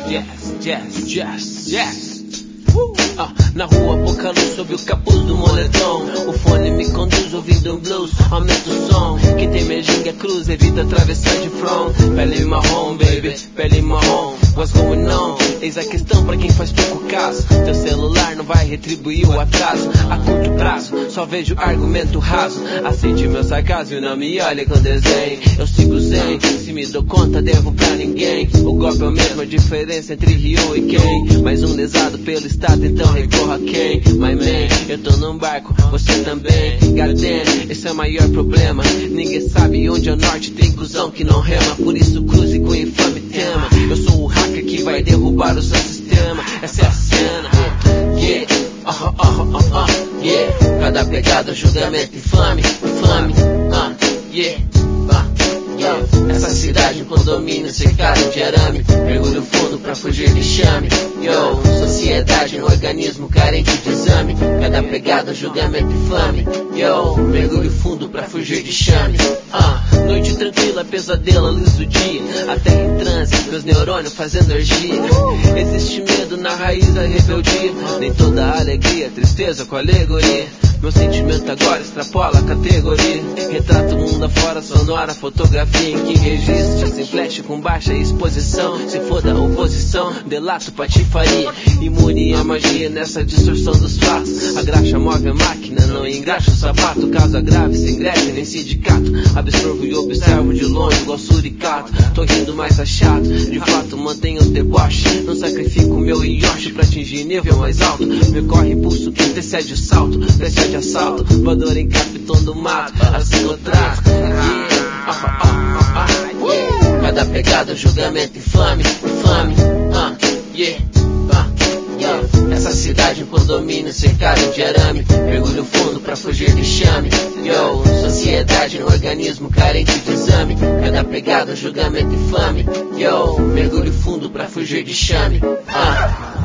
Jazz. Na rua, pouca luz sob o capuz do moletom. O fone me conduz ouvindo um blues. Aumenta o som, quem tem menjinga cruz evita atravessar de front. Pele marrom, baby, pele marrom. What's going on? Eis a questão pra quem faz pouco caso. Teu celular não vai retribuir o atraso. A curto prazo, só vejo argumento raso. Aceite meu sarcasmo e não me olhe com desdém. Eu sigo zen, se me dou conta devo pra ninguém. O golpe é o mesmo, a diferença entre Ryu e Ken. Mais um lesado pelo estado, então recorra a quem? My man, eu tô num barco, você também. Goddamn, esse é o maior problema. Ninguém sabe onde é o norte, tem cuzão que não rema. Por isso cruze com o infame tema. Eu sou o hacker que vai derrubar o seu sistema. Essa é a cena, yeah. Yeah. Cada pegada, julgamento infame, yeah. Essa cidade, um condomínio cercado de arame. Mergulho fundo pra fugir de chame. Yo, sociedade, um organismo carente de exame. Cada pegada, julgamento infame. Yo, mergulho fundo pra fugir de chame. Noite tranquila, pesadelo, a luz do dia. A terra em transe, meus neurônios fazendo energia. Existe medo na raiz da rebeldia. Nem toda alegria, tristeza com alegoria. Meu sentimento agora extrapola a categoria. Retrato o mundo afora, sonora, fotografia em que registre. Sem flash com baixa exposição. Se for da oposição, delato patifaria. Imune a magia nessa distorção dos fatos. A graxa move a máquina, não engraxa o sapato. Causa grave, sem greve, nem sindicato. Absorvo e observo de longe igual suricato. Tô rindo, mas tá chato. De fato, mantenho os deboches. Não sacrifico meu Yoshi pra atingir nível mais alto. Me corre impulso que antecede o salto. Precede assalto, voador em capitão do mato. Assim eu trato, Cada pegada, julgamento infame, yeah. Essa cidade, um condomínio cercado de arame. Mergulho fundo pra fugir de chame. Yo, sociedade, um organismo carente de exame. Cada pegada, julgamento infame. Yo, mergulho fundo pra fugir de chame.